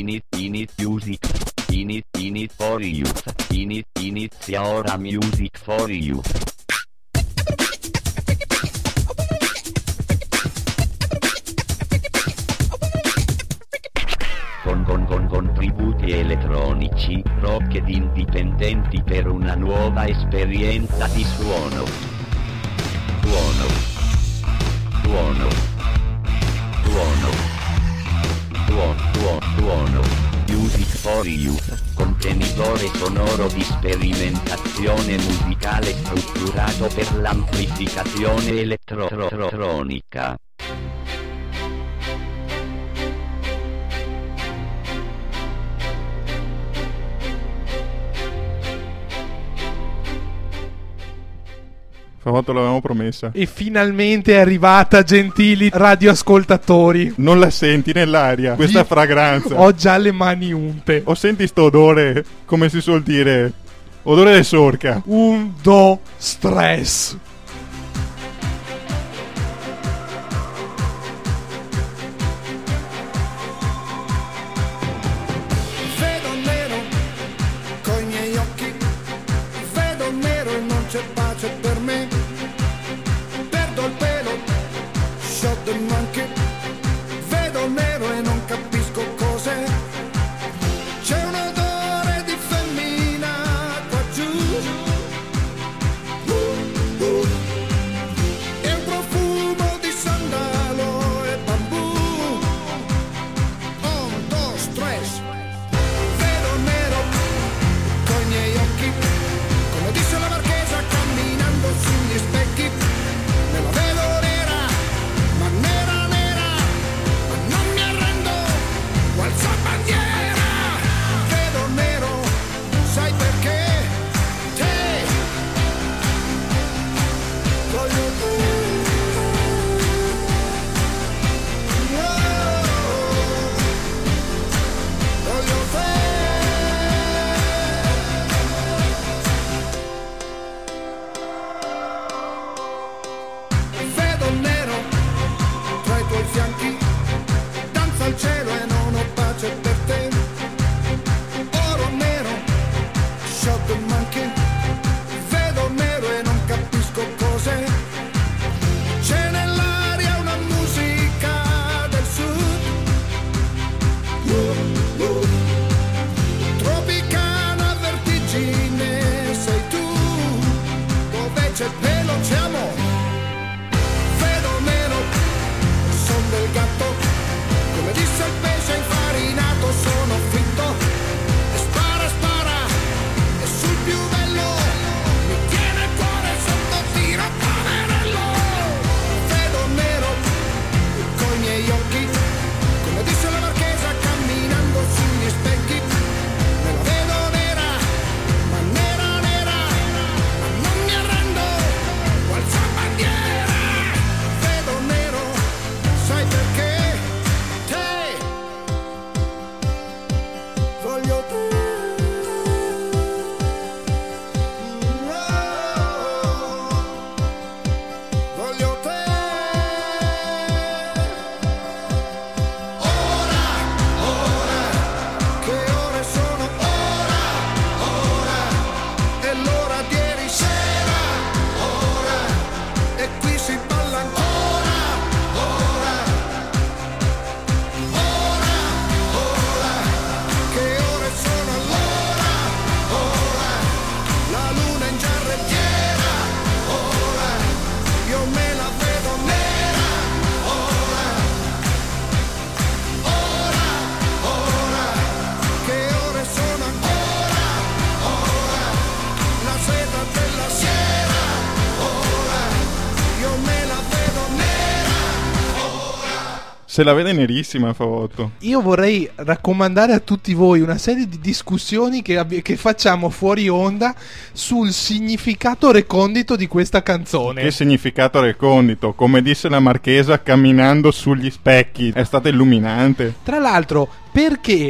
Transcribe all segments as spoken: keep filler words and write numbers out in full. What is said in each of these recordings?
Init, init music. Init, init for youth. Init, inizia ora music for youth. Con, con, con contributi elettronici, rock ed indipendenti per una nuova esperienza di suono. Suono. Suono. Suono. Suono. Suono. Suono. Music for Youth, contenitore sonoro di sperimentazione musicale strutturato per l'amplificazione elettronica. Fatto, l'avevamo promessa. E finalmente è arrivata, gentili radioascoltatori. Non la senti nell'aria, questa Io fragranza? Ho già le mani unte. O senti sto odore, come si suol dire, odore di sorca. Un do stress. Vedo nero coi miei occhi, vedo nero e non c'è pace per me. Perdo il pelo, shot the monkey. Vedo nero e non capisco cos'è. C'è un odore di femmina qua giù. Uh, uh. E un profumo di sandalo e bambù. On, dos, stress. Vedo nero coi miei occhi, come disse la Marchesa camminando sugli specchi. Me la vedo nera, ma nera nera, ma non mi arrendo, alza bandiera. Vedo nero, sai perché? Te voglio te. Oh, voglio te. Vedo nero tra i tuoi fianchi, danza al cielo e non ho pace per te. Oro nero, shot the monkey. Vedo nero e non capisco cos'è. C'è nell'aria una musica del sud. Uh, uh. Tropicana vertigine sei tu. Dove c'è pelo c'è amore. Vedo nero, son del gatto, come disse il pesce infarinato, sono fritto. E spara, spara, e sul più bello, mi tiene il cuore sotto tiro, poverello. Vedo nero, coi miei occhi, come disse la Marchesa camminando sugli specchi. Me la vedo nera, ma nera nera, ma non mi arrendo, alza bandiera. Vedo nero, sai perché? Te voglio te. Oh, voglio te. Ora, ora, che ore sono? Ora, ora, è l'ora di ieri sera. Ora, e qui si balla ancora. Ora, ora, ora, che ore sono allora? Ora, la luna in giarrettiera. Ora, io me la vedo nera. Ora, ora, ora, che ore sono ancora? Ora, la sera della sera. Ora, io me la vedo nera. Se la vede nerissima, Favotto. Io vorrei raccomandare a tutti voi una serie di discussioni che, abbi- che facciamo fuori onda sul significato recondito di questa canzone. Che significato recondito? Come disse la Marchesa camminando sugli specchi. È stata illuminante. Tra l'altro, perché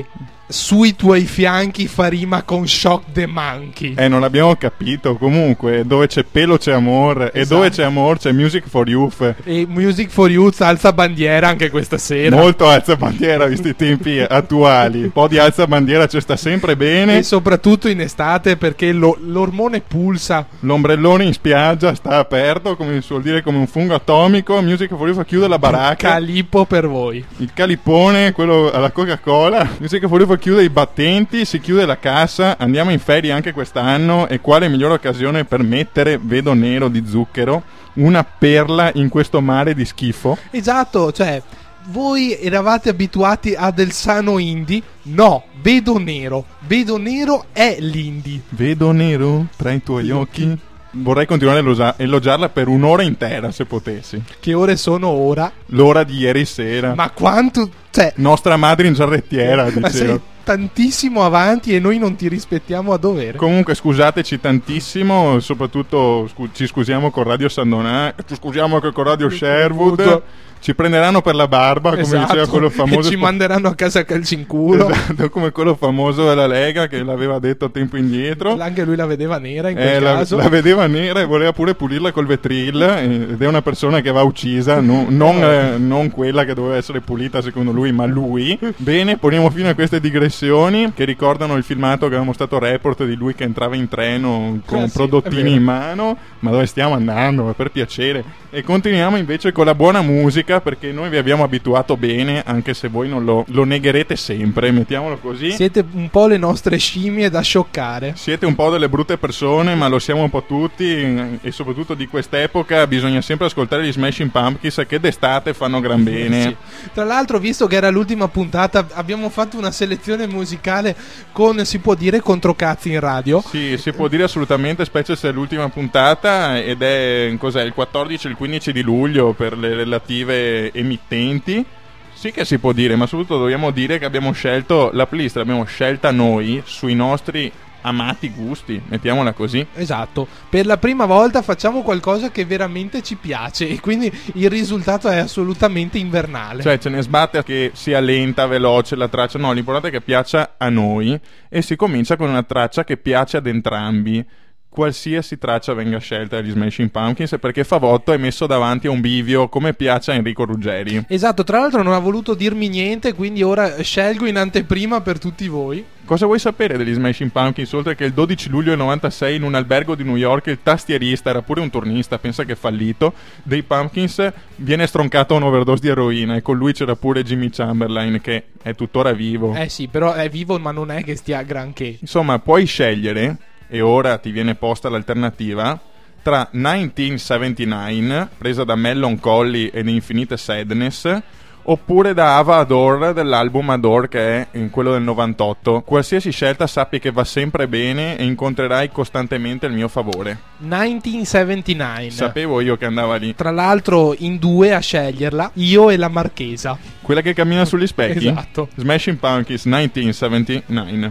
sui tuoi fianchi fa rima con Shock the Monkey. Eh, non abbiamo capito. Comunque, dove c'è pelo c'è amor. E Esatto. dove c'è amor c'è Music for Youth. E Music for Youth alza bandiera anche questa sera. Molto alza bandiera, visti i tempi attuali. Un po' di alza bandiera ci sta sempre bene. E soprattutto in estate, perché lo- l'ormone pulsa. L'ombrellone in spiaggia sta aperto, come si suol dire, come un fungo atomico. Music for Youth chiude la baracca. Calippo per voi. Il calipone, quello alla Coca-Cola. Music for Youth chiude i battenti, si chiude la cassa. Andiamo in ferie anche quest'anno. E quale migliore occasione per mettere Vedo Nero di Zucchero, una perla in questo mare di schifo. Esatto, cioè voi eravate abituati a del sano indie? No, Vedo Nero. Vedo Nero è l'indie. Vedo nero tra i tuoi occhi. Vorrei continuare a elogia- elogiarla per un'ora intera, se potessi. Che ore sono ora? L'ora di ieri sera. Ma quanto... cioè... Nostra madre in giarrettiera, Ma sei dicevo. tantissimo avanti e noi non ti rispettiamo a dovere. Comunque scusateci tantissimo, soprattutto scu- ci scusiamo con Radio San Donà, ci scusiamo anche con Radio Sherwood. Ci prenderanno per la barba, come Esatto, diceva quello famoso. e ci sp- manderanno a casa a calci in culo. Esatto, come quello famoso della Lega che l'aveva detto tempo indietro. Anche lui la vedeva nera in quel Eh, la, caso. la vedeva nera e voleva pure pulirla col vetril, eh, ed è una persona che va uccisa, no- non, eh, non quella che doveva essere pulita secondo lui, ma lui. Bene, poniamo fine a queste digressioni che ricordano il filmato che avevamo stato report di lui che entrava in treno con Ah, sì, è prodottini vero. in mano. Ma dove stiamo andando? Per piacere. E continuiamo invece con la buona musica, perché noi vi abbiamo abituato bene, anche se voi non lo, lo negherete sempre, mettiamolo così. Siete un po' le nostre scimmie da scioccare. Siete un po' delle brutte persone, ma lo siamo un po' tutti, e soprattutto di quest'epoca bisogna sempre ascoltare gli Smashing Pumpkins che d'estate fanno gran bene. Sì. Tra l'altro, visto che era l'ultima puntata, abbiamo fatto una selezione musicale con, si può dire, controcazzi in radio. Sì, si può dire assolutamente, specie se è l'ultima puntata, ed è cos'è, il quattordici e il quindici di luglio per le relative emittenti. Sì che si può dire, ma soprattutto dobbiamo dire che abbiamo scelto la playlist, l'abbiamo scelta noi sui nostri amati gusti, mettiamola così. Esatto, per la prima volta facciamo qualcosa che veramente ci piace e quindi il risultato è assolutamente invernale. Cioè ce ne sbatte che sia lenta, veloce la traccia, no, l'importante è che piaccia a noi, e si comincia con una traccia che piace ad entrambi. Qualsiasi traccia venga scelta dagli Smashing Pumpkins, perché Favotto è messo davanti a un bivio come piace a Enrico Ruggeri. Esatto, tra l'altro non ha voluto dirmi niente, quindi ora scelgo in anteprima per tutti voi. Cosa vuoi sapere degli Smashing Pumpkins, oltre che il dodici luglio del novantasei in un albergo di New York il tastierista, era pure un turnista, pensa che fallito, dei Pumpkins viene stroncato a un'overdose di eroina, e con lui c'era pure Jimmy Chamberlain che è tuttora vivo. Eh sì, però è vivo ma non è che stia granché. Insomma, puoi scegliere, e ora ti viene posta l'alternativa, tra millenovecentosettantanove, presa da Mellon Collie e The Infinite Sadness, oppure da Ava Adore dell'album Adore, che è quello del novantotto. Qualsiasi scelta sappi che va sempre bene e incontrerai costantemente il mio favore. millenovecentosettantanove. Sapevo io che andava lì. Tra l'altro in due a sceglierla, io e la Marchesa. Quella che cammina sugli specchi? Esatto. Smashing Pumpkins millenovecentosettantanove.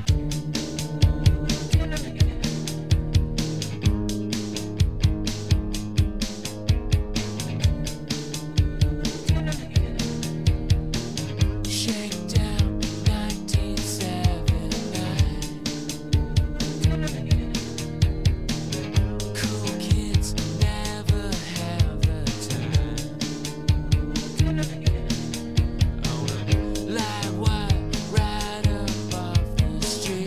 Shakedown nineteen seventy-nine. Cool kids never have the time. On a live wire right up off the street.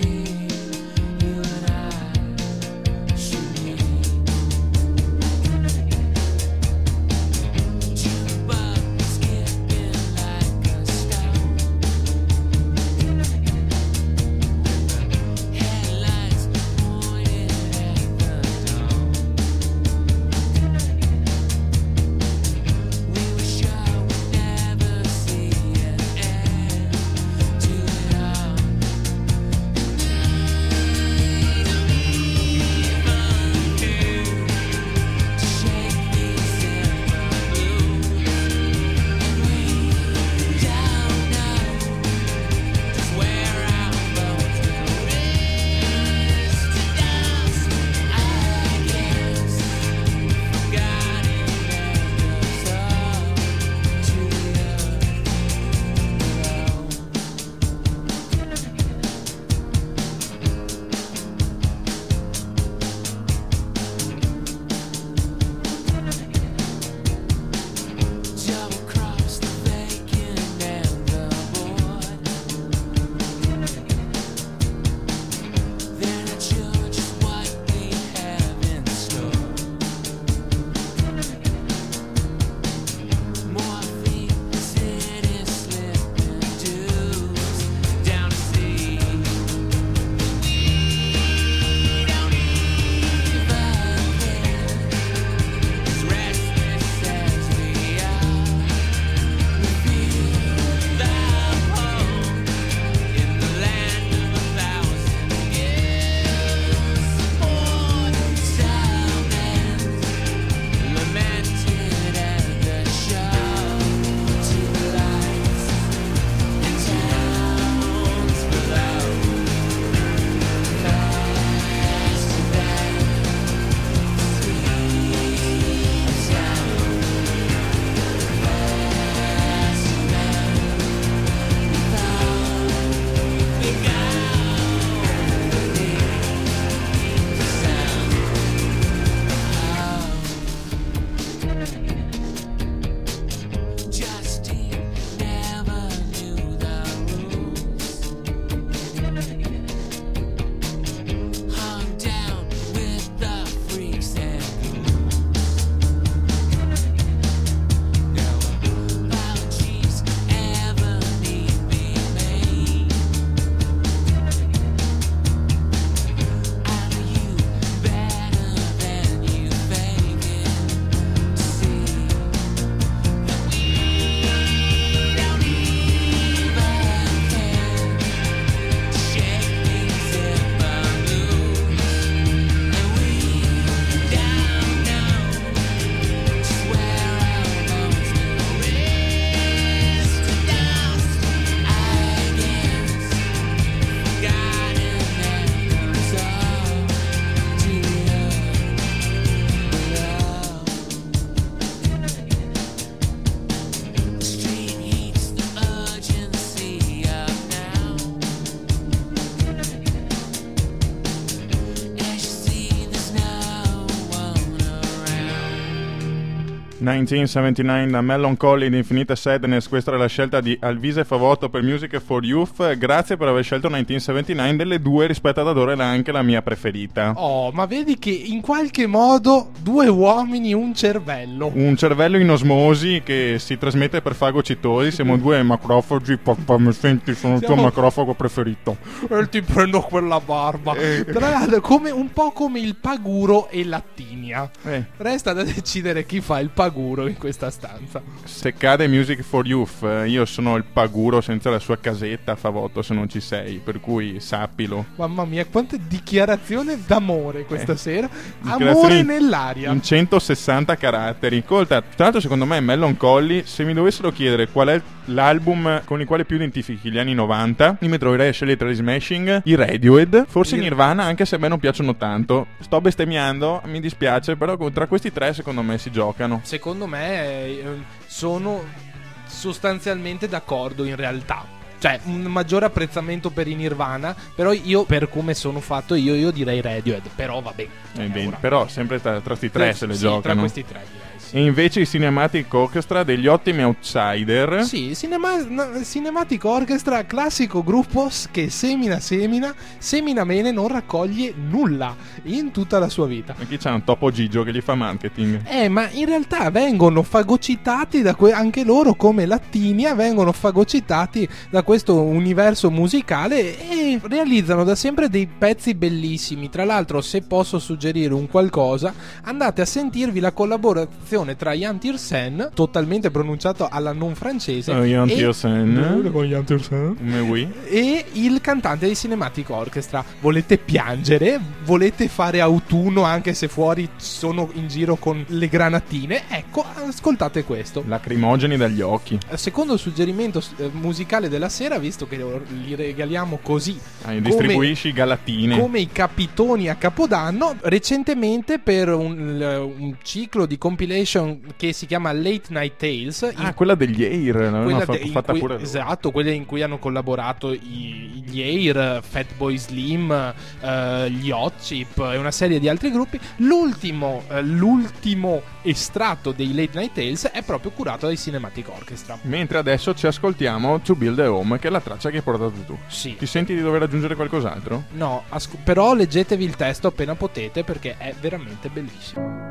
millenovecentosettantanove da Melancholy ed Infinite Sadness. Questa era la scelta di Alvise Favotto per Music for Youth. Grazie per aver scelto millenovecentosettantanove. Delle due, rispetto ad Adore, è anche la mia preferita. Oh, ma vedi che in qualche modo due uomini, un cervello. Un cervello in osmosi che si trasmette per fagocitosi. Siamo due macrofagi. Papà, mi senti, sono il tuo Siamo- macrofago preferito. E ti prendo quella barba. Tra l'altro, come, un po' come il paguro e l'attinia. Eh. Resta da decidere chi fa il paguro in questa stanza. Se cade Music for Youth, eh, io sono il paguro senza la sua casetta, Favotto, se non ci sei, per cui sappilo. Mamma mia, quante dichiarazioni d'amore questa Eh. sera. Dichiarazioni Amore in- nell'aria. In centosessanta caratteri. Ascolta, tra l'altro secondo me Melancholy, se mi dovessero chiedere qual è l'album con il quale più identifichi gli anni novanta, io mi troverei a scegliere tra gli Smashing, i Radiohead, forse I- Nirvana, anche se a me non piacciono tanto. Sto bestemmiando, mi dispiace, però tra questi tre secondo me si giocano. Secondo me eh, sono sostanzialmente d'accordo in realtà. Cioè, un maggiore apprezzamento per i Nirvana. Però io, per come sono fatto io, io direi Radiohead. Però vabbè. Eh, bene, ora. però sempre tra, tra questi tre se le Sì, giocano. tra questi tre direi, sì. E invece i Cinematic Orchestra, degli ottimi outsider. Sì, Cinema- no, Cinematic Orchestra, classico gruppo s- che semina, semina, semina bene, non raccoglie nulla in tutta la sua vita. E chi c'ha un Topo Gigio che gli fa marketing? Eh, ma in realtà vengono fagocitati da que- anche loro come Lattinia, vengono fagocitati da questo universo musicale e realizzano da sempre dei pezzi bellissimi. Tra l'altro, se posso suggerire un qualcosa, andate a sentirvi la collaborazione tra Jan Tiersen, totalmente pronunciato alla non francese, Oh, Jan e- Tiersen. con Jan Tiersen. Come oui? E il cantante di Cinematic Orchestra. Volete piangere? Volete fare autunno anche se fuori sono in giro con le granatine? Ecco, ascoltate questo. Lacrimogeni dagli occhi. Secondo suggerimento eh, musicale della sera, visto che li regaliamo così, Ah, come- distribuisci galatine. come i capitoni a Capodanno, recentemente per un, un ciclo di compilation che si chiama Late Night Tales, in Ah, quella degli Air. L'avevano quella fa- de- in fatta cui- pure loro. esatto, quelle in cui hanno collaborato i- gli Air, Fatboy Slim, eh, gli Hot Chip e una serie di altri gruppi. L'ultimo, eh, l'ultimo estratto dei Late Night Tales è proprio curato dai Cinematic Orchestra. Mentre adesso ci ascoltiamo To Build a Home, che è la traccia che hai portato tu. Sì. Ti senti di dover aggiungere qualcos'altro? No, asco- però leggetevi il testo appena potete perché è veramente bellissimo.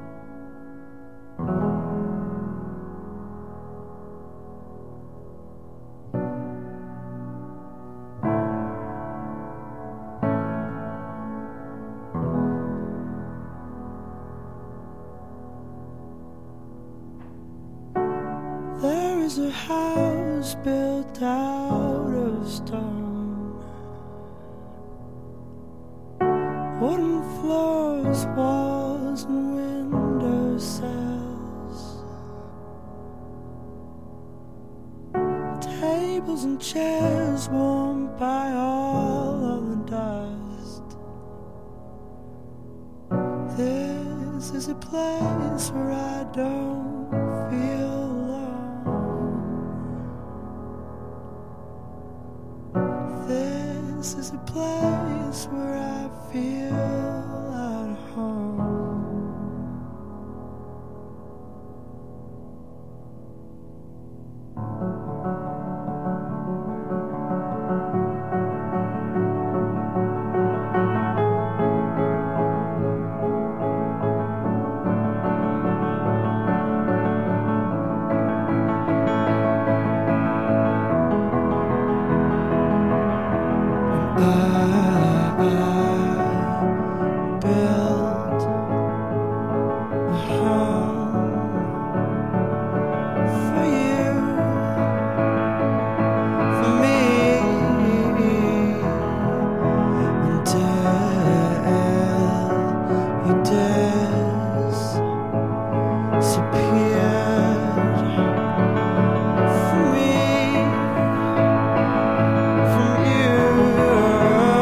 There is a house built out of stone, wooden floors, walls, and window sills, tables and chairs warmed by all of the dust. This is a place where I don't feel alone. This is a place where I feel at home. I built a home for you, for me, until you disappeared from me, from you.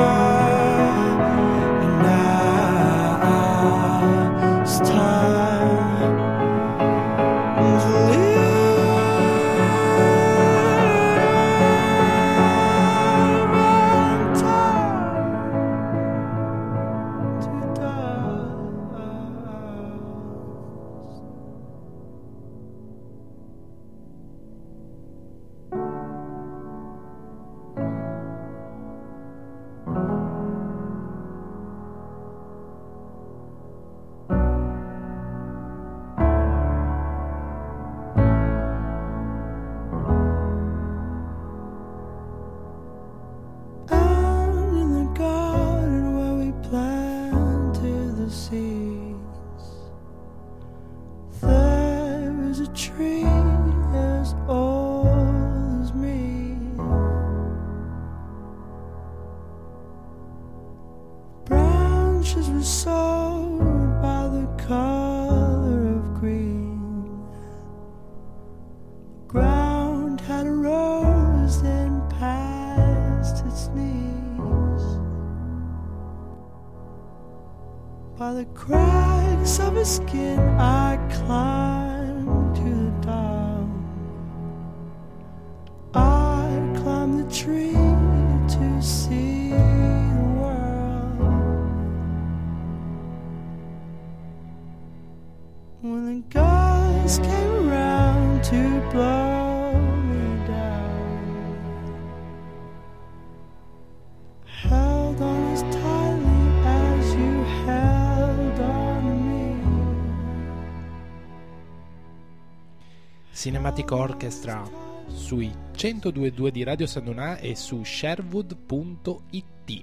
branches were sold by the color of green. The ground had rose then past its knees. By the cracks of his skin I climbed to the top. I climbed the tree to see the world. When the guys came around to blow me down, held on as tightly as you held on me. Cinematic Orchestra sui centodue e due di Radio San Donà e su sherwood punto it.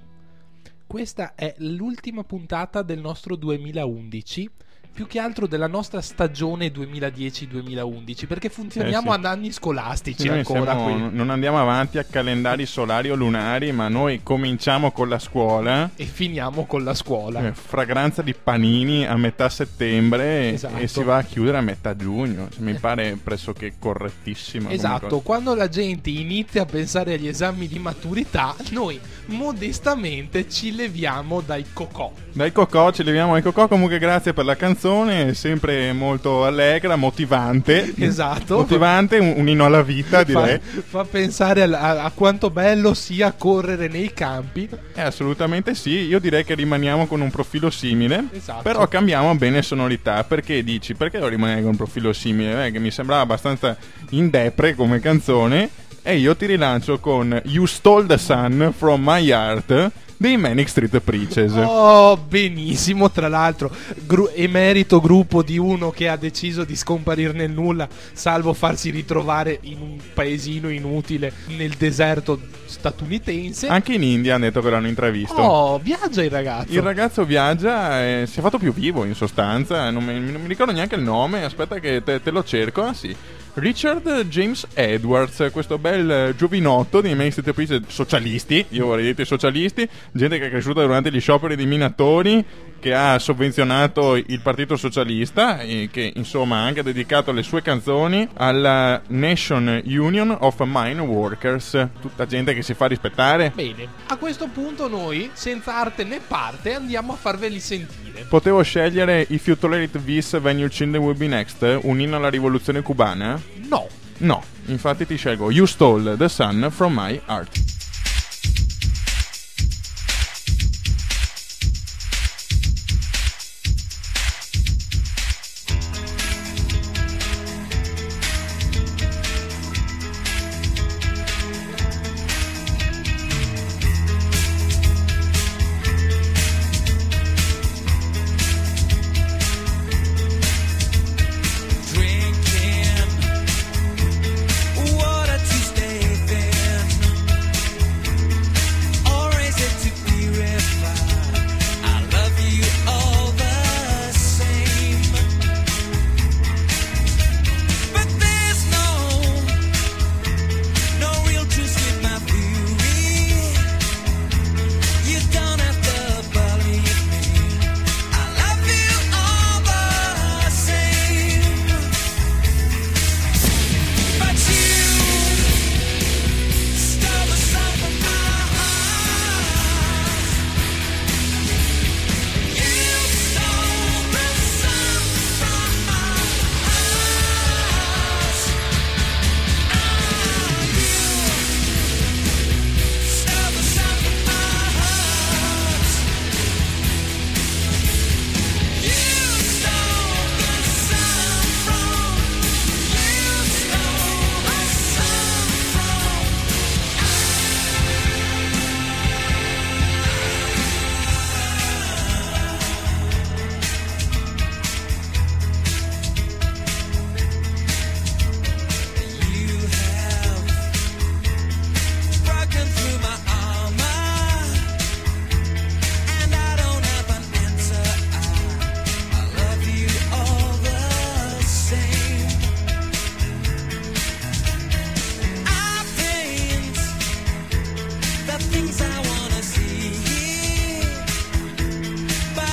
Questa è l'ultima puntata del nostro duemilaundici, più che altro della nostra stagione duemiladieci duemilaundici, perché funzioniamo Eh sì. ad anni scolastici Noi ancora siamo- qui. non andiamo avanti a calendari solari o lunari, ma noi cominciamo con la scuola. E finiamo con la scuola. eh, Fragranza di panini a metà settembre Esatto. e si va a chiudere a metà giugno. Mi pare pressoché correttissimo. come Esatto, cosa. quando la gente inizia a pensare agli esami di maturità, noi modestamente ci leviamo dai cocò. Dai cocò, ci leviamo ai cocò. Comunque grazie per la canzone, sempre molto allegra, motivante. Esatto. Motivante, un, un inno alla vita direi. Fa, fa pensare al- a, a quanto bello sia correre nei campi. Eh, assolutamente sì, io direi che rimaniamo con un profilo simile. Esatto. Però cambiamo bene sonorità. Perché dici? Perché devo rimanere con un profilo simile? Eh, che mi sembrava abbastanza in depre come canzone. E io ti rilancio con You Stole the Sun from My Heart dei Manic Street Preachers. Oh, benissimo. Tra l'altro, gru- emerito gruppo di uno che ha deciso di scomparire nel nulla, salvo farsi ritrovare in un paesino inutile nel deserto statunitense. Anche in India hanno detto che l'hanno intravisto. Oh, viaggia il ragazzo. Il ragazzo viaggia e si è fatto più vivo in sostanza. Non mi, non mi ricordo neanche il nome. Aspetta che te, te lo cerco. Ah sì, Richard James Edwards, questo bel eh, giovinotto dei Manic Street Preachers, socialisti, io vorrei dire socialisti, gente che è cresciuta durante gli scioperi dei minatori, che ha sovvenzionato il Partito Socialista e che insomma ha anche dedicato le sue canzoni alla Nation Union of Mine Workers, tutta gente che si fa rispettare. Bene, a questo punto noi, senza arte né parte, andiamo a farveli sentire. Potevo scegliere If You Tolerate This When Your Children Will Be Next, un inno alla rivoluzione cubana? No. No, infatti ti scelgo You Stole the Sun from My Heart. Drinking water to stay thin, or is it to purify? I love you all the same, but there's no, no real truth with my theory. You don't have to believe me. I love you all the same. But you stole the sun from my heart. You stole the sun from my heart. You stole the sun from my heart. You stole the sun from. You stole the sun from. You have broken through my armor, and I don't have an answer. I, I love you all the same. I paint the things I wanna see, but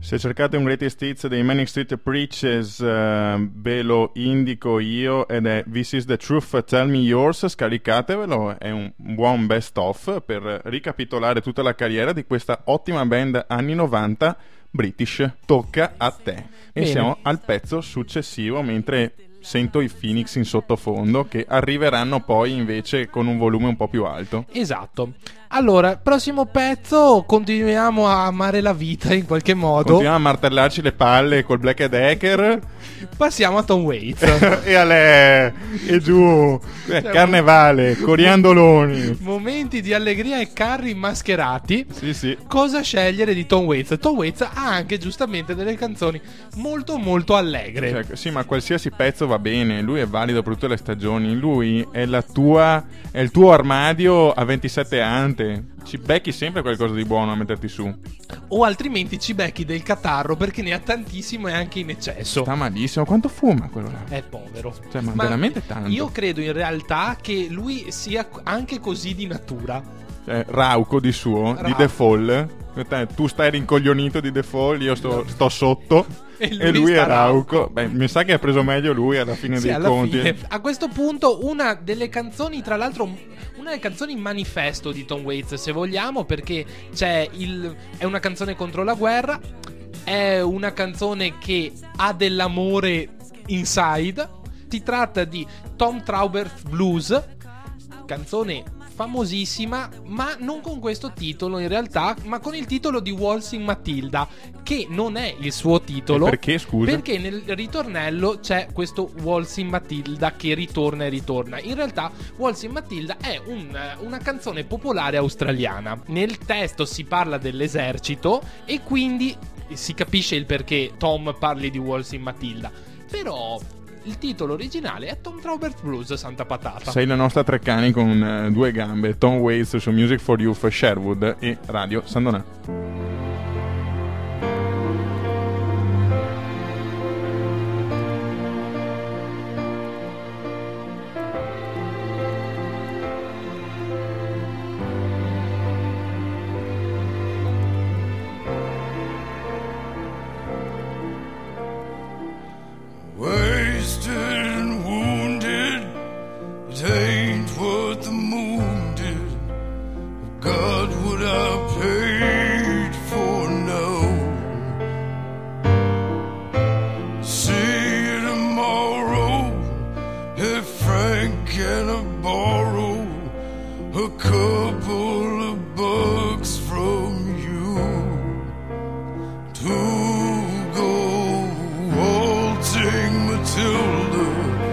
Se cercate un greatest hits dei Manic Street Preachers, eh, ve lo indico io, ed è This is the Truth, Tell Me Yours. Scaricatevelo, è un buon best of per ricapitolare tutta la carriera di questa ottima band anni novanta British. Tocca a te. E Bene. siamo al pezzo successivo, mentre sento i Phoenix in sottofondo che arriveranno poi invece con un volume un po' più alto. Esatto. Allora, prossimo pezzo, continuiamo a amare la vita in qualche modo. Continuiamo a martellarci le palle col Black Decker. Passiamo a Tom Waits. E a lei, e giù, eh, carnevale, coriandoloni. Momenti di allegria e carri mascherati. Sì, sì. Cosa scegliere di Tom Waits? Tom Waits ha anche giustamente delle canzoni molto molto allegre. Cioè, sì, ma qualsiasi pezzo va bene, lui è valido per tutte le stagioni. Lui è la tua, è il tuo armadio a ventisette ante. Ci becchi sempre qualcosa di buono a metterti su. O altrimenti ci becchi del catarro, perché ne ha tantissimo e anche in eccesso. Sta malissimo. Quanto fuma quello là? È povero. Cioè, ma veramente tanto. Io credo in realtà che lui sia anche così di natura. Cioè, rauco di suo, di Rauco. default. Tu stai rincoglionito di default, io sto, sto sotto. E lui E lui sta è rauco. Beh, mi sa che ha preso meglio lui alla fine Sì, dei alla conti. fine. A questo punto una delle canzoni, tra l'altro una delle canzoni manifesto di Tom Waits, se vogliamo, perché c'è il è una canzone contro la guerra, è una canzone che ha dell'amore inside. Si tratta di Tom Trauber's Blues, canzone famosissima, ma non con questo titolo in realtà, ma con il titolo di Waltzing Matilda, che non è il suo titolo. E perché, scusa? Perché nel ritornello c'è questo Waltzing Matilda che ritorna e ritorna. In realtà Waltzing Matilda è un, una canzone popolare australiana. Nel testo si parla dell'esercito e quindi si capisce il perché Tom parli di Waltzing Matilda. Però il titolo originale è Tom Trauber's Blues, santa patata. Sei la nostra Treccani con eh, due gambe. Tom Waits su Music for Youth, Sherwood e Radio San Donà. Wasted and wounded, it ain't what the moon did. God, would I paid for now? See you tomorrow, if Frank can I borrow a couple of bucks from you to go waltzing Matilda,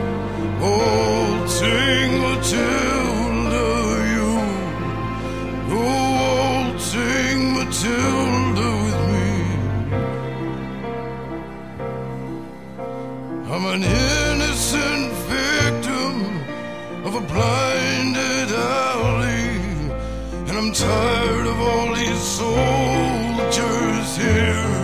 waltzing Matilda, you go waltzing Matilda with me. I'm an innocent victim of a blinded alley, and I'm tired of all these soldiers here.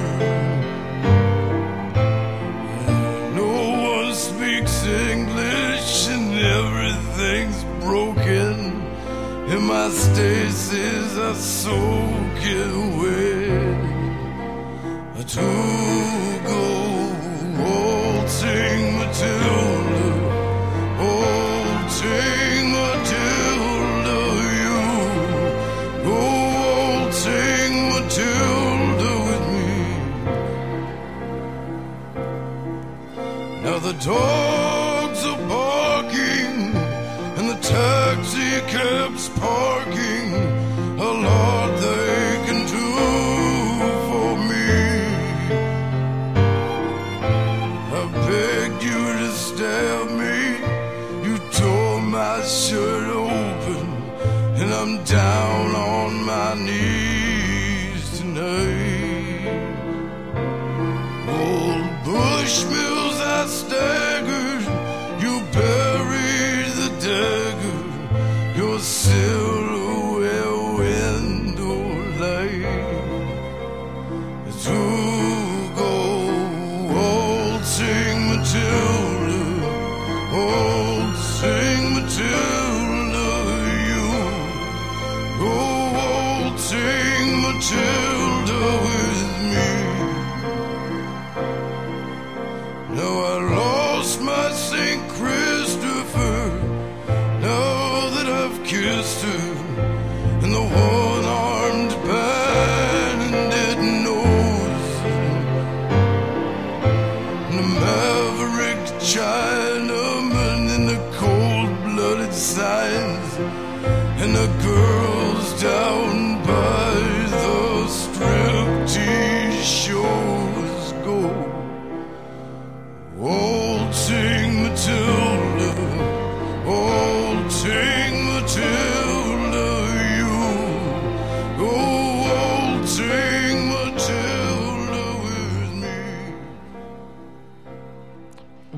No one speaks English and everything's broken, and my stasis are soaking wet. To go waltzing Matilda, waltzing Matilda, you go waltzing Matilda with me. Now the dogs are barking and the taxi cab's parking. A lot they can do for me. I begged you to stab me, you tore my shirt open, and I'm down on my knees tonight. Old Bushmills, I staggered, you buried the dagger, your silhouette window light. To go waltzing Matilda, waltzing Matilda, you go waltzing Matilda with me.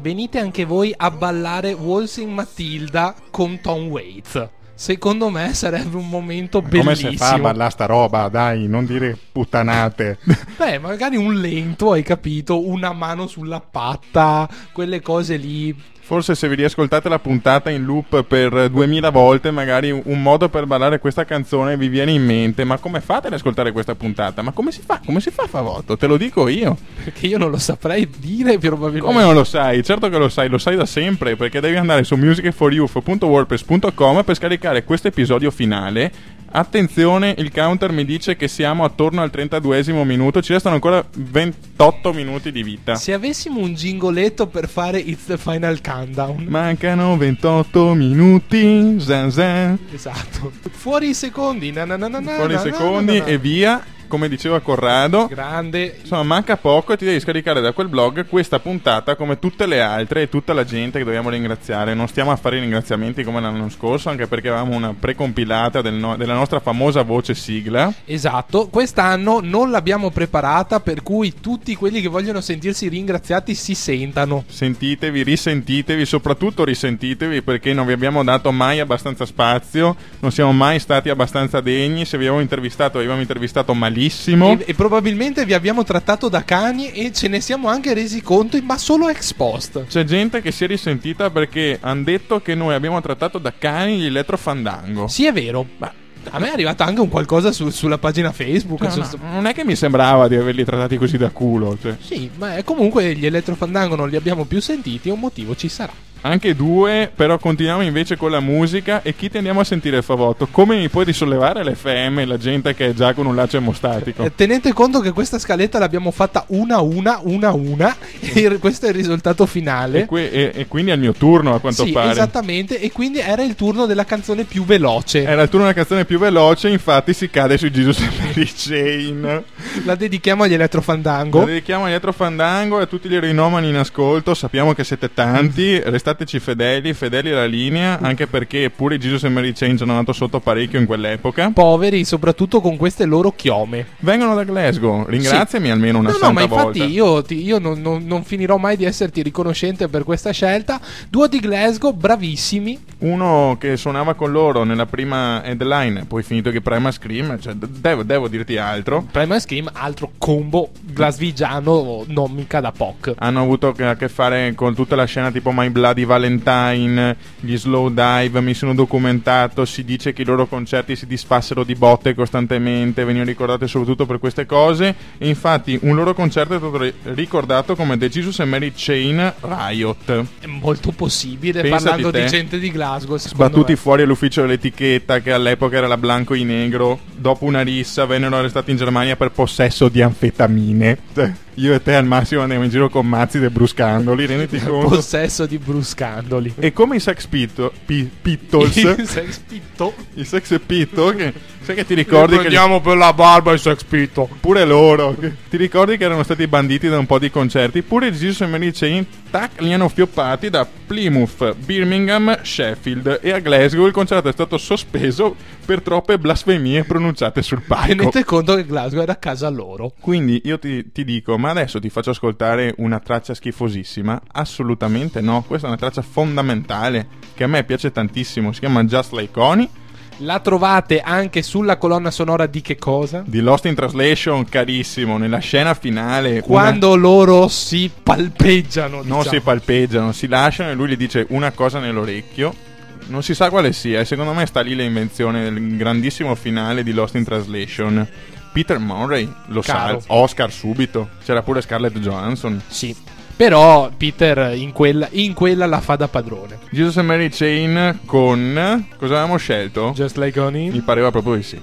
venite anche voi a ballare Waltzing Matilda con Tom Waits. Secondo me sarebbe un momento Come bellissimo. si fa a ballare sta roba? Dai, non dire puttanate. Beh, magari un lento, hai capito? Una mano sulla patta, quelle cose lì. Forse se vi riascoltate la puntata in loop per duemila volte, magari un modo per ballare questa canzone vi viene in mente. Ma come fate ad ascoltare questa puntata? Ma come si fa? Come si fa, Favotto? Te lo dico io. Perché io non lo saprei dire probabilmente. Come non lo sai? Certo che lo sai, lo sai da sempre, perché devi andare su music for youth punto wordpress punto com per scaricare questo episodio finale. Attenzione, il counter mi dice che siamo attorno al trentaduesimo minuto, ci restano ancora ventotto minuti di vita. Se avessimo un gingoletto per fare It's the Final Countdown. Mancano ventotto minuti, zan zan. Esatto. Fuori i secondi, na na na na na, Fuori i na, secondi na, na, na. e via. Come diceva Corrado, Grande. insomma, manca poco e ti devi scaricare da quel blog questa puntata come tutte le altre e tutta la gente che dobbiamo ringraziare. Non stiamo a fare i ringraziamenti come l'anno scorso, anche perché avevamo una precompilata del no- della nostra famosa voce sigla. Esatto, quest'anno non l'abbiamo preparata, per cui tutti quelli che vogliono sentirsi ringraziati si sentano. Sentitevi, risentitevi, soprattutto risentitevi, perché non vi abbiamo dato mai abbastanza spazio, non siamo mai stati abbastanza degni. Se vi avevamo intervistato, vi avevamo intervistato malissimo. E, e probabilmente vi abbiamo trattato da cani e ce ne siamo anche resi conto, ma solo ex post. C'è gente che si è risentita perché hanno detto che noi abbiamo trattato da cani gli elettrofandango. Sì, è vero. Ma a me è arrivato anche un qualcosa su- sulla pagina Facebook. No, su- no, non è che mi sembrava di averli trattati così da culo, cioè. Sì, ma è- comunque gli elettrofandango non li abbiamo più sentiti, un motivo ci sarà. Anche due, però continuiamo invece con la musica. E chi ti andiamo a sentire, Favotto? Come mi puoi risollevare l'F M la gente che è già con un laccio emostatico? Eh, tenete conto che questa scaletta l'abbiamo fatta una a una, una a una, e il- questo è il risultato finale. E, que- e- e quindi è il mio turno, a quanto Sì, pare. esattamente, e quindi era il turno della canzone più veloce. Era il turno della canzone più veloce, infatti si cade su Jesus and Mary Chain. La dedichiamo agli Lo elettrofandango. dedichiamo agli Fandango e a tutti gli eroinomani in ascolto. Sappiamo che siete tanti, restateci fedeli, fedeli alla linea, anche perché pure i Jesus and Mary Chain ci hanno dato sotto parecchio in quell'epoca. Poveri, soprattutto con queste loro chiome. Vengono da Glasgow, ringraziami almeno una No, no, santa ma infatti volta. io, ti- io non, non- non finirò mai di esserti riconoscente per questa scelta. Duo di Glasgow, bravissimi. Uno che suonava con loro nella prima headline, poi finito che Prima Scream, cioè d- devo, devo dirti altro. Primal Scream, altro combo glasvigiano, non mica da P O C. Hanno avuto a che fare con tutta la scena tipo My Bloody Valentine, gli slow dive, mi sono documentato, si dice che i loro concerti si disfassero di botte costantemente, venivano ricordati soprattutto per queste cose, e infatti un loro concerto è stato ri- ricordato come The Jesus and Mary Chain Riot. È molto possibile, Pensati parlando te. di gente di Glasgow. secondo Sbattuti me. fuori all'ufficio dell'etichetta, che all'epoca era la Blanco e Negro, dopo una rissa vennero arrestati in Germania per possesso di anfetamine. Cioè, io e te al massimo andiamo in giro con mazzi e bruscandoli, renditi conto. Possesso di bruscandoli. E come i Sex Pito- Pi- Pistols, Il sex pitto. i Sex Pito, che sai che ti ricordi che per la barba il sex pitto. pure loro, che- ti ricordi che erano stati banditi da un po' di concerti, pure i Jesus and Mary Chain, tac, li hanno fioppati da Plymouth, Birmingham, Sheffield, e a Glasgow il concerto è stato sospeso per troppe blasfemie pronunciate sul palco. Tenete conto che Glasgow era a casa loro. Quindi io ti, ti dico, ma adesso ti faccio ascoltare una traccia schifosissima? Assolutamente no, questa è una traccia fondamentale che a me piace tantissimo, si chiama Just Like Honey, La trovate anche sulla colonna sonora di che cosa? di Lost in Translation, carissimo, nella scena finale. Quando loro si palpeggiano, una... non diciamo. si palpeggiano, si lasciano e lui gli dice una cosa nell'orecchio. Non si sa quale sia, e secondo me sta lì l'invenzione del grandissimo finale di Lost in Translation. Peter Murray, lo Caro. sa, Oscar subito. C'era pure Scarlett Johansson. Sì. Però Peter in quella, in quella la fa da padrone. Jesus and Mary Chain con... cosa avevamo scelto? Just Like Honey. Mi pareva proprio di sì.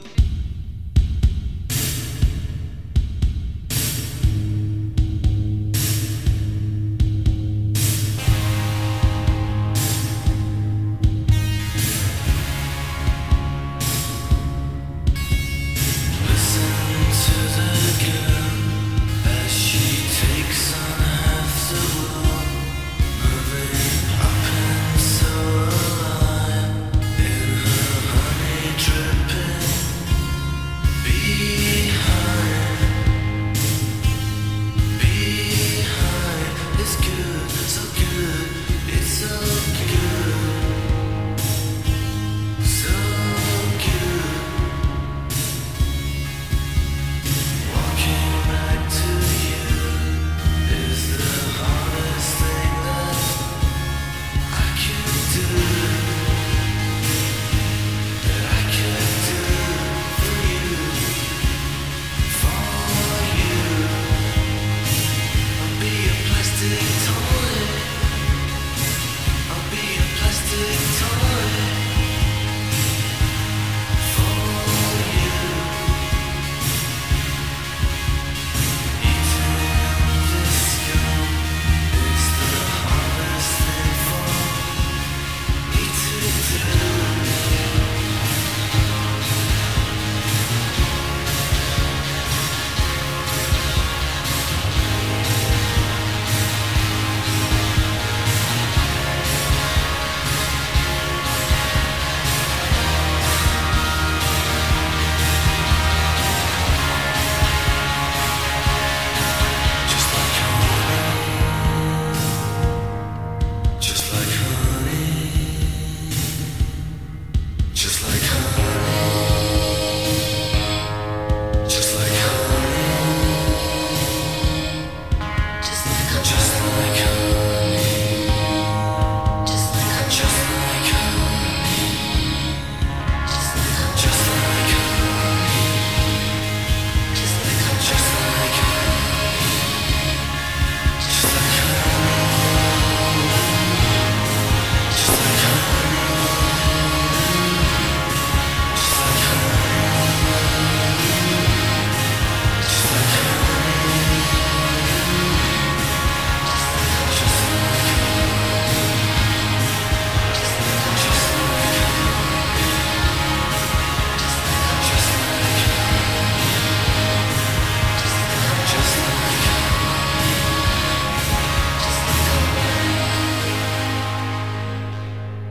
Dripping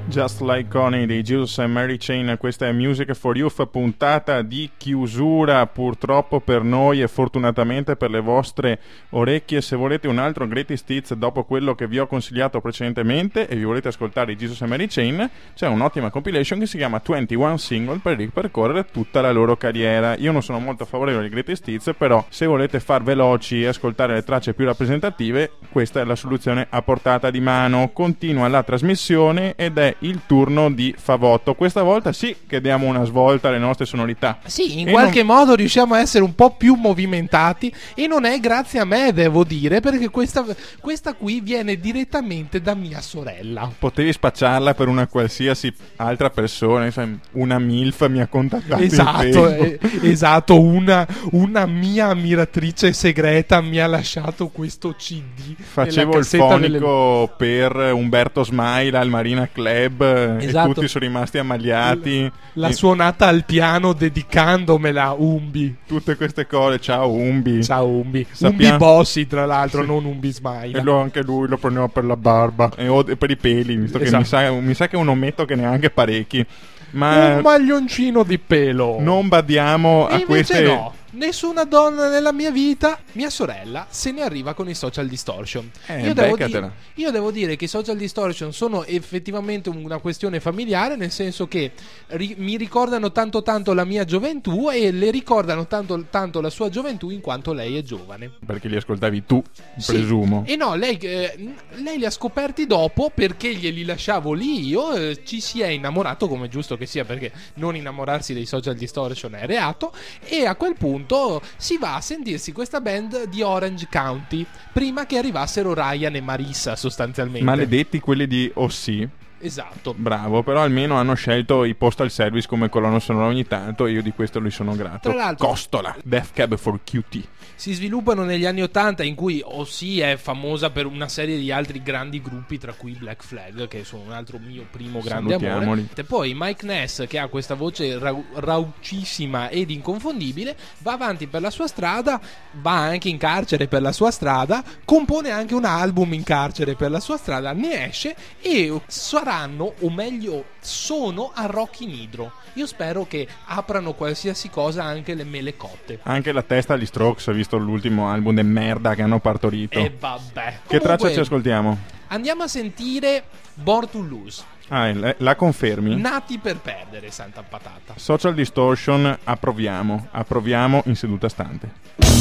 Just Like Connie dei Jesus and Mary Chain, questa è Music for Youth, puntata di chiusura purtroppo per noi e fortunatamente per le vostre orecchie. Se volete un altro greatest hits dopo quello che vi ho consigliato precedentemente e vi volete ascoltare i Jesus and Mary Chain, c'è un'ottima compilation che si chiama ventuno Single per ripercorrere tutta la loro carriera. Io non sono molto favorevole ai greatest hits, però se volete far veloci e ascoltare le tracce più rappresentative, questa è la soluzione a portata di mano. Continua la trasmissione ed è il turno di Favotto. Questa volta sì che diamo una svolta alle nostre sonorità. Sì, in e qualche non... modo riusciamo a essere un po' più movimentati e non è grazie a me, devo dire, perché questa, questa qui viene direttamente da mia sorella. Potevi spacciarla per una qualsiasi altra persona, una milf mi ha contattato. Esatto, eh, esatto, una, una mia ammiratrice segreta mi ha lasciato questo C D. Facevo il fonico delle... per Umberto Smaila al Marina Club. Esatto. E tutti sono rimasti ammagliati. L'ha e... suonata al piano dedicandomela Umbi. Tutte queste cose. Ciao Umbi. Ciao Umbi. Sappiamo... Umbi Bossi tra l'altro, sì. Non Umbi Smaila. E lo, anche lui lo prendeva per la barba e, o, e per i peli, visto esatto. Che mi sa, mi sa che è un ometto che neanche parecchi. Ma un maglioncino di pelo. Non badiamo e a queste. No, nessuna donna nella mia vita. Mia sorella se ne arriva con i social distortion. Eh, io, devo di- beccatela. io devo dire che i social distortion sono effettivamente una questione familiare, nel senso che ri- mi ricordano tanto tanto la mia gioventù e le ricordano tanto tanto la sua gioventù in quanto lei è giovane. Perché li ascoltavi tu, Sì. presumo. E no, lei, eh, lei li ha scoperti dopo perché glieli lasciavo lì io, eh, ci si è innamorato come giusto che sia, perché non innamorarsi dei social distortion è reato, e a quel punto si va a sentirsi questa band di Orange County prima che arrivassero Ryan e Marissa, sostanzialmente. Maledetti quelli di O C. Esatto. Bravo, però almeno hanno scelto i Postal Service come colonna sonora ogni tanto e io di questo gli sono grato. Tra l'altro, Costola, Death Cab for Q T. Si sviluppano negli anni ottanta, in cui O C è famosa per una serie di altri grandi gruppi, tra cui Black Flag, che sono un altro mio primo grande amore. Salutiamoli. E poi Mike Ness, che ha questa voce rau- raucissima ed inconfondibile, va avanti per la sua strada, va anche in carcere per la sua strada, compone anche un album in carcere per la sua strada, ne esce e saranno, o meglio sono, a Rocky Nitro. Io spero che aprano qualsiasi cosa, anche le mele cotte. Anche la testa agli Strokes, visto l'ultimo album de merda che hanno partorito. E vabbè. Che Comunque, traccia ci ascoltiamo? Andiamo a sentire Born to Lose. Ah, la, la confermi? Nati per perdere, santa patata. Social Distortion, approviamo. Approviamo in seduta stante.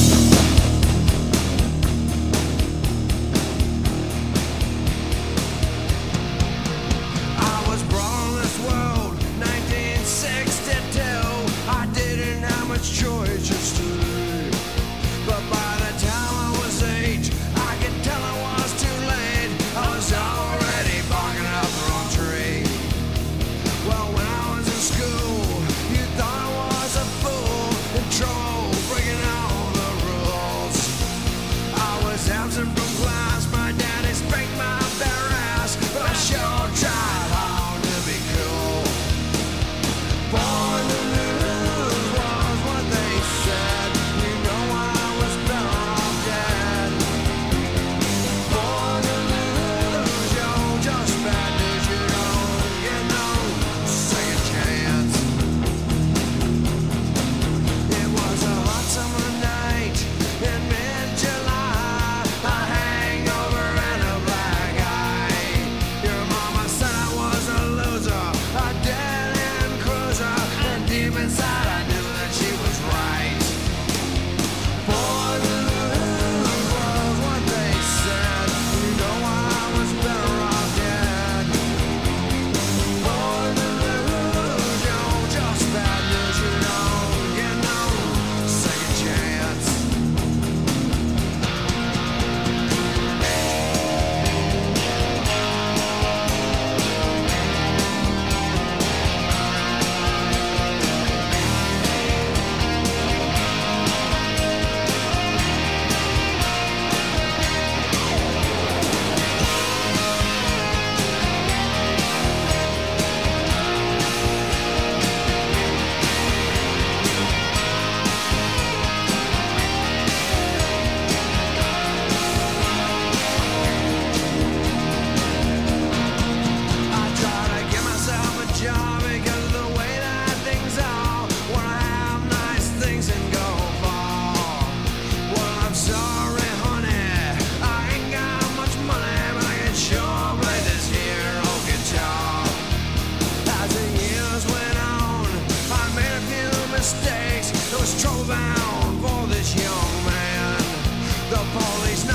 Choice just to leave. But by the time I was eight, I could tell it was too late. I was already barking up the wrong tree. Well, when I was in school, you thought I was a fool in trouble, breaking all the rules. I was absent from class, my daddy spanked my bare ass, but I sure tried hard to be cool. Born to lose was what they said. You know I was better off dead. Born to lose, you're just bad news. You don't get no second chance. It was a hot summer night in mid-July. I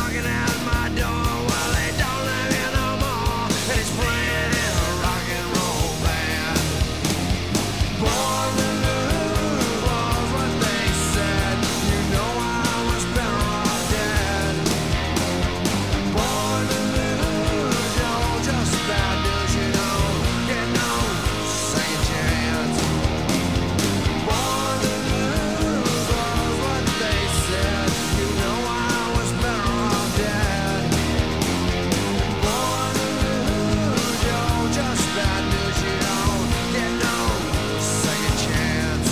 knocking at my door. Well, they don't live here no more, and it's playing in a rock and roll band. Born to lose was what they said. You know I was better off dead. Born to lose, you're just bad news. You don't get no second chance. Born to lose was what they said. You know I was better off dead. Born to lose, you're just bad news. You don't get no second chance.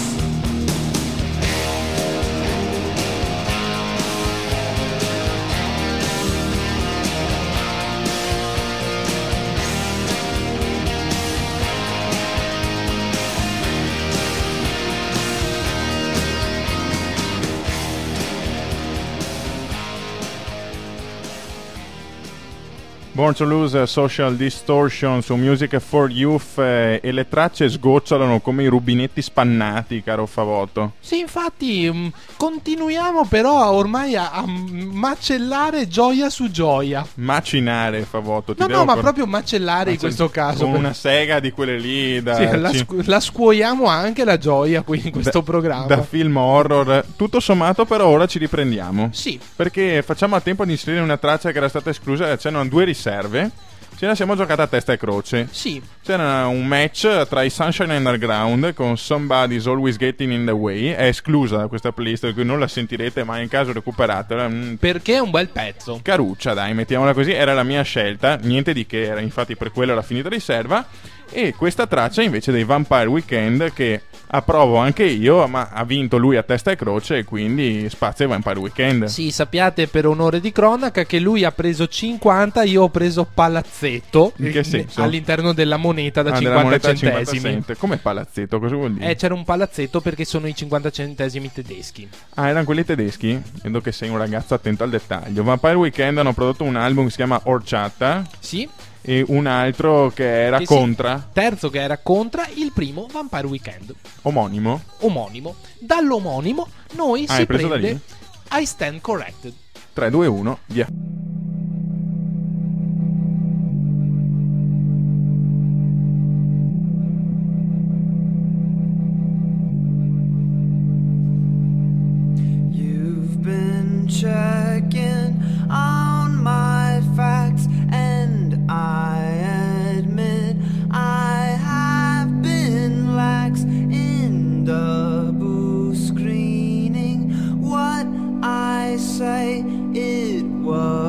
Born to Lose, Social Distortion su Music for Youth, eh, e le tracce sgocciolano come i rubinetti spannati, caro Favoto. Sì, infatti mh, continuiamo però ormai a, a macellare gioia su gioia. Macinare, Favoto. ti No, devo no, ma cor- proprio macellare in Macell- questo caso. Con una sega di quelle lì da, Sì, la, ci- scu- la scuoiamo anche la gioia qui in questo da- programma. da film horror. Tutto sommato, però, ora ci riprendiamo. Sì, Perché facciamo a tempo di inserire una traccia che era stata esclusa. C'erano due riserve. Ce la siamo giocata a testa e croce. sì. C'era un match tra i Sunshine Underground con Somebody's Always Getting in the Way. È esclusa da questa playlist, per cui non la sentirete, ma in caso recuperatela. Mm, Perché è un bel pezzo. Caruccia, dai, mettiamola così. Era la mia scelta, niente di che, era infatti per quello era finita riserva. E questa traccia invece dei Vampire Weekend, che approvo anche io, ma ha vinto lui a testa e croce, e quindi spazio ai Vampire Weekend. Sì, sappiate per onore di cronaca che lui ha preso cinquanta, io ho preso palazzetto. In che eh, senso? All'interno della moneta da Ah, della cinquanta moneta da cinquanta centesimi. cent. Come palazzetto, cosa vuol dire? Eh, c'era un palazzetto perché sono i cinquanta centesimi tedeschi. Ah, erano quelli tedeschi? Vedo che sei un ragazzo attento al dettaglio. Vampire Weekend hanno prodotto un album che si chiama Horchata Sì. e un altro che era Che sì. Contra, Terzo che era Contra, il primo Vampire Weekend. omonimo. Omonimo. Dall'omonimo noi Ah, si hai preso da prende I Stand Corrected. tre, due, uno, via. You've been checking on my facts, and I admit I have been lax in double screening what I say. It was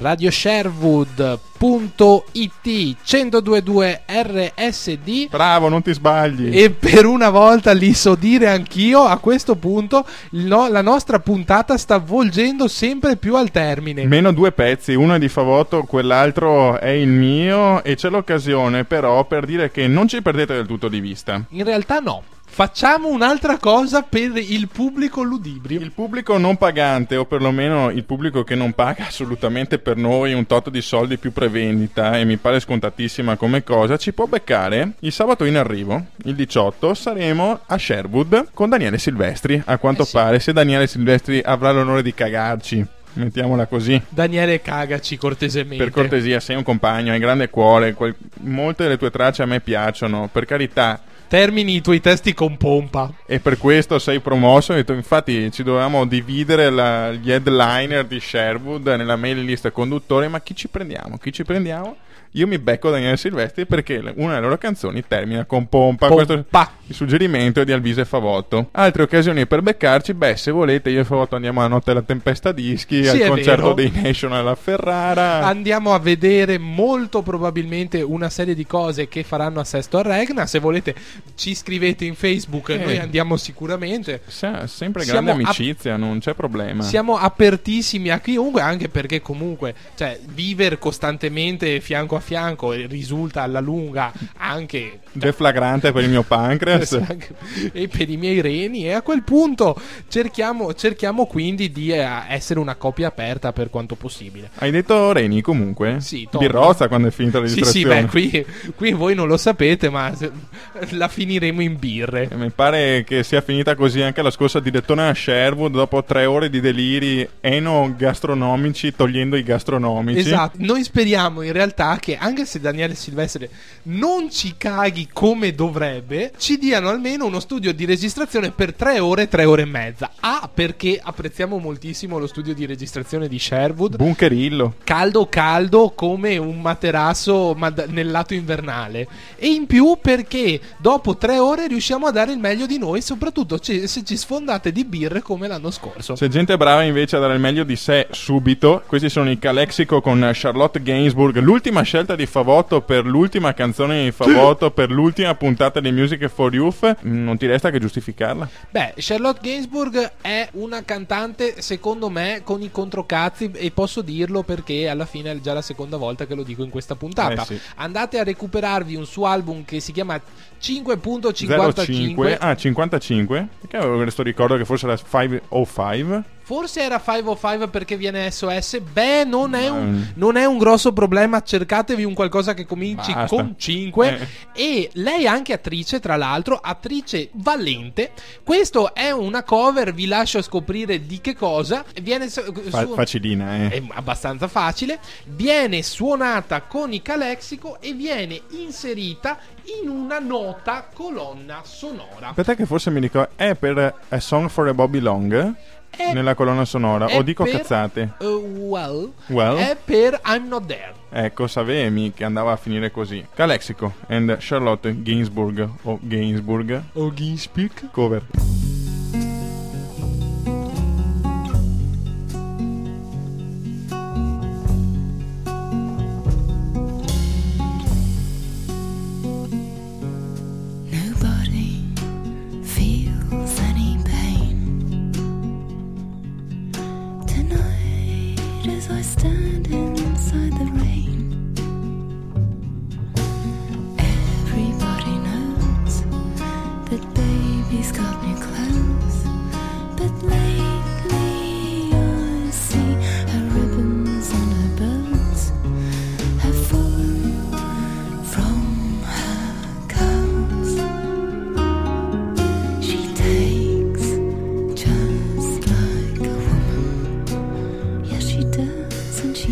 radio sherwood punto it centodue e due R S D. Bravo, non ti sbagli. E per una volta li so dire anch'io, a questo punto il no- la nostra puntata sta volgendo sempre più al termine. Meno due pezzi, uno è di Favotto, quell'altro è il mio, e c'è l'occasione però per dire che non ci perdete del tutto di vista. In realtà no. Facciamo un'altra cosa per il pubblico ludibrio. Il pubblico non pagante, o perlomeno il pubblico che non paga assolutamente per noi un tot di soldi più prevendita, e mi pare scontatissima come cosa, ci può beccare il sabato in arrivo, il diciotto, saremo a Sherwood con Daniele Silvestri. A quanto Eh sì. pare, se Daniele Silvestri avrà l'onore di cagarci, mettiamola così. Daniele, cagaci cortesemente. Per cortesia, sei un compagno, hai grande cuore, quel- molte delle tue tracce a me piacciono, per carità. Termini i tuoi testi con pompa. E per questo sei promosso. E tu- infatti ci dovevamo dividere la- gli headliner di Sherwood nella mail list conduttori. Ma chi ci prendiamo? Chi ci prendiamo? Io mi becco Daniele Silvestri perché le- una delle loro canzoni termina con pompa. Pompa. Questo il suggerimento è di Alvise e Favotto. Altre occasioni per beccarci? Beh, se volete, io e Favotto andiamo alla notte della Tempesta Dischi, Sì, al è concerto vero. dei National a Ferrara. Andiamo a vedere molto probabilmente una serie di cose che faranno a Sesto al Regna. Se volete ci scrivete in Facebook, Eh. noi andiamo sicuramente. Sa- sempre Siamo grande ap- amicizia, non c'è problema. Siamo apertissimi a chiunque, anche perché comunque, cioè, vivere costantemente fianco a fianco risulta alla lunga anche Deflagrante per il mio pancreas. e per i miei reni, e a quel punto cerchiamo, cerchiamo quindi di eh, essere una coppia aperta per quanto possibile. Hai detto Reni comunque? Sì, Tommy. Birrozza quando è finita la Sì, registrazione. sì, beh, qui, qui voi non lo sapete, ma se- la finiremo in birre. Mi pare che sia finita così anche la scorsa direttore a Sherwood, dopo tre ore di deliri enogastronomici, togliendo i gastronomici. Esatto, noi speriamo in realtà che anche se Daniele Silvestri non ci caghi come dovrebbe, ci diano almeno uno studio di registrazione per tre ore, tre ore e mezza. Ah, perché apprezziamo moltissimo lo studio di registrazione di Sherwood. Bunkerillo. Caldo caldo come un materasso, ma d- nel lato invernale. E in più perché dopo tre ore riusciamo a dare il meglio di noi, soprattutto ci- se ci sfondate di birre come l'anno scorso. C'è gente brava invece a dare il meglio di sé subito. Questi sono i Calexico con Charlotte Gainsbourg, l'ultima scelta di Favotto per l'ultima canzone di Favotto per l'ultima puntata di Music for Youth. Non ti resta che giustificarla. Beh, Charlotte Gainsbourg è una cantante, secondo me, con i controcazzi, e posso dirlo perché alla fine è già la seconda volta che lo dico in questa puntata. Eh sì. Andate a recuperarvi un suo album che si chiama cinque virgola zero cinquantacinque. cinque Ah, cinquantacinque? Perché avevo questo ricordo che fosse la cinquecentocinque? Forse era cinquecentocinque perché viene S O S. Beh, non è, Ma- un, non è un grosso problema. Cercatevi un qualcosa che cominci Basta. con cinque. Eh. E lei è anche attrice, tra l'altro, attrice valente. Questo è una cover, vi lascio scoprire di che cosa. Viene su- Fa- su- facilina, eh. è abbastanza facile. Viene suonata con i Calexico e viene inserita in una nota colonna sonora. Aspetta che forse mi ricordo. È per A Song for a Bobby Long? È- Nella colonna sonora? è O dico per- cazzate? Uh, well, Well? è per I'm Not There. Ecco, sapevi che andava a finire così. Calexico and Charlotte Gainsbourg o Gainsbourg O Ginspeak. cover. Nobody feels any pain tonight as I stand inside the rain. Everybody knows that baby's got new clothes, but lately I see her ribbons on her bows have fallen from her curls. She takes just like a woman, yes she does, and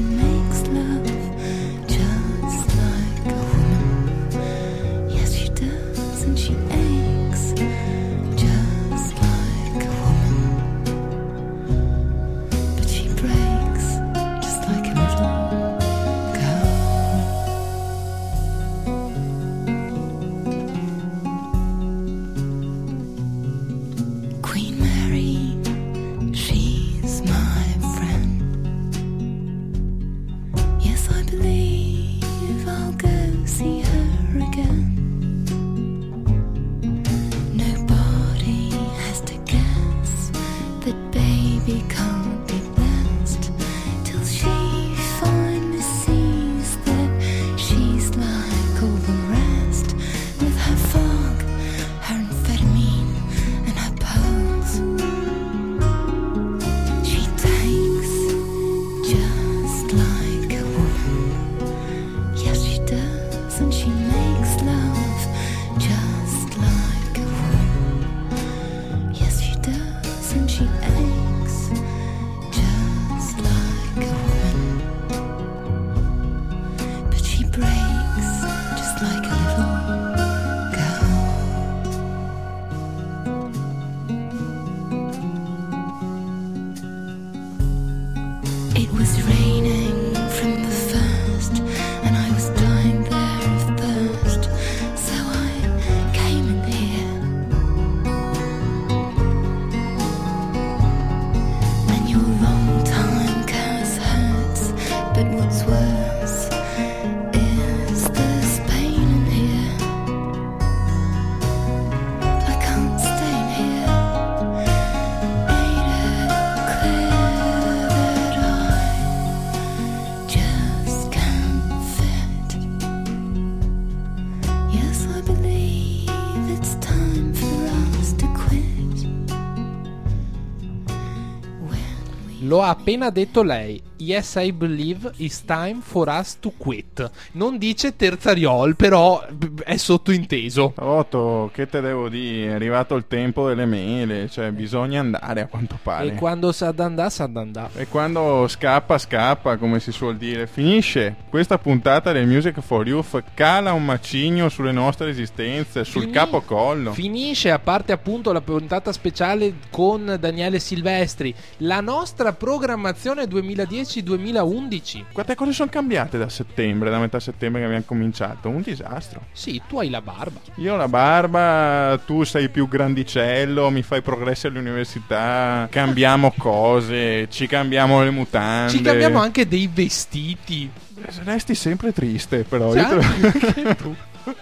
baby can't be blessed till she finally sees that she's like all the rest, with her fog, her amphetamine, and her pearls. She takes just like a woman. Yes, she does, and she makes love just like a woman. Yes, she does, and she aches just like a woman. But she breaks just like a little girl. It was raining from the first, and I was dying there of thirst, so I came in here. And your long time curse hurts, but what's worse is there's pain in here. I can't stay in here. Ain't it clear that I just can't fit? Yes, I believe it's time for us to quit. When we Lo ha appena detto lei. Yes, I believe it's time for us to quit. Non dice terzariol, però b- è sottointeso. Otto, che te devo dire? È arrivato il tempo delle mele, cioè bisogna andare a quanto pare. E quando sa d'andà, sa d'andà. E quando scappa, scappa, come si suol dire. Finisce questa puntata del Music for Youth, cala un macigno sulle nostre esistenze, sul Fini- capocollo. Finisce, a parte appunto la puntata speciale con Daniele Silvestri, la nostra programmazione duemiladieci duemilaundici. Quante cose sono cambiate da settembre, da metà settembre che abbiamo cominciato? Un disastro. Sì, tu hai la barba. Io ho la barba, tu sei più grandicello, mi fai progressi all'università, cambiamo cose, ci cambiamo le mutande. Ci cambiamo anche dei vestiti. Resti sempre triste, però. Cioè, Io te lo- anche tu.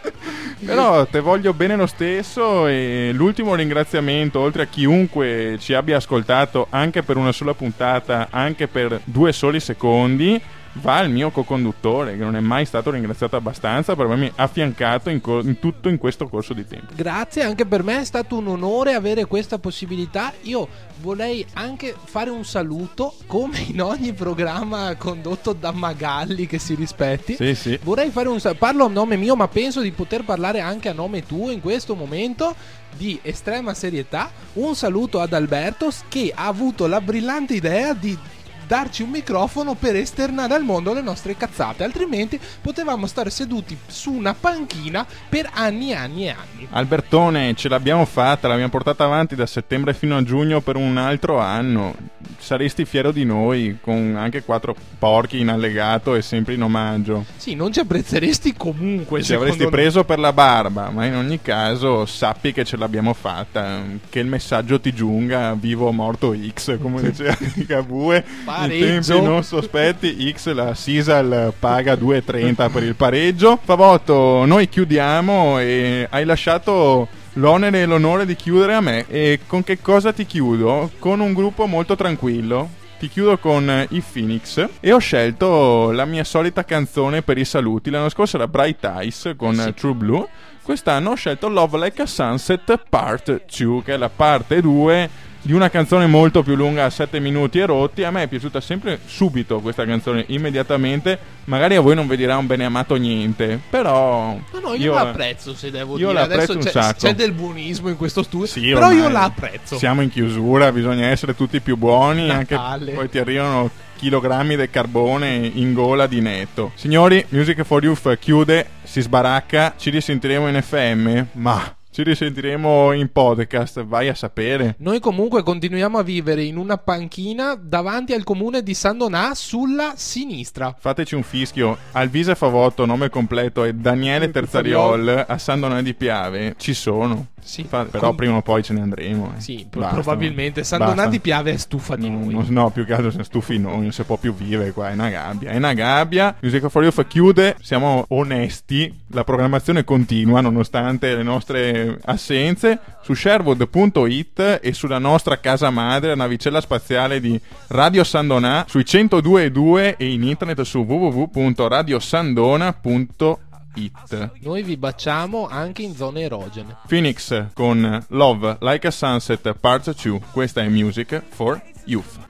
Però te voglio bene lo stesso, e l'ultimo ringraziamento, oltre a chiunque ci abbia ascoltato anche per una sola puntata, anche per due soli secondi, va al mio co-conduttore, che non è mai stato ringraziato abbastanza per avermi affiancato in, co- in tutto in questo corso di tempo. Grazie, anche per me è stato un onore avere questa possibilità. Io vorrei anche fare un saluto, come in ogni programma condotto da Magalli che si rispetti. Sì, sì. Vorrei fare un saluto, parlo a nome mio, ma penso di poter parlare anche a nome tuo in questo momento di estrema serietà. Un saluto ad Alberto, che ha avuto la brillante idea di darci un microfono per esternare al mondo le nostre cazzate, altrimenti potevamo stare seduti su una panchina per anni e anni e anni. Albertone, ce l'abbiamo fatta, l'abbiamo portata avanti da settembre fino a giugno per un altro anno. Saresti fiero di noi, con anche quattro porchi in allegato e sempre in omaggio. Sì, non ci apprezzeresti comunque. Ci avresti secondo me. preso per la barba, ma in ogni caso sappi che ce l'abbiamo fatta, che il messaggio ti giunga, vivo o morto X, come diceva Ligabue. In Pareggio. tempi non sospetti, X la Sisal paga due e trenta per il pareggio. Favotto, noi chiudiamo e hai lasciato l'onere e l'onore di chiudere a me. E con che cosa ti chiudo? Con un gruppo molto tranquillo. Ti chiudo con i Phoenix e ho scelto la mia solita canzone per i saluti. L'anno scorso era Bright Eyes con Sì. True Blue. Quest'anno ho scelto Love Like a Sunset Part due, che è la parte due di una canzone molto più lunga, a sette minuti e rotti. A me è piaciuta sempre subito questa canzone, immediatamente. Magari a voi non vi dirà un bene amato niente, però No, no, io, la apprezzo, se devo io dire. la apprezzo Adesso un c'è, sacco. c'è del buonismo in questo studio, Sì, però ormai io la apprezzo. Siamo in chiusura, bisogna essere tutti più buoni, Natale. anche poi ti arrivano chilogrammi di carbone in gola di netto. Signori, Music for Youth chiude, si sbaracca, ci risentiremo in F M, ma ci risentiremo in podcast, vai a sapere. Noi comunque continuiamo a vivere in una panchina davanti al comune di San Donà, sulla sinistra. Fateci un fischio. Alvise Favotto, nome completo, e Daniele Terzariol a San Donà di Piave ci sono. Sì, Fa- però com- prima o poi ce ne andremo. eh. Sì, pro- Basta. probabilmente. Sandonà Basta. di Piave è stufa di No, noi. no, no, più che altro siamo stufi noi, non si può più vivere qua, è una gabbia, è una gabbia. Music for Youth chiude, siamo onesti, la programmazione continua nonostante le nostre assenze su sherwood punto it e sulla nostra casa madre, la navicella spaziale di Radio Sandonà, sui centodue e due e in internet su w w w punto radio sandona punto it. Noi vi baciamo anche in zone erogene. Phoenix con Love Like a Sunset Part due, questa è Music for Youth.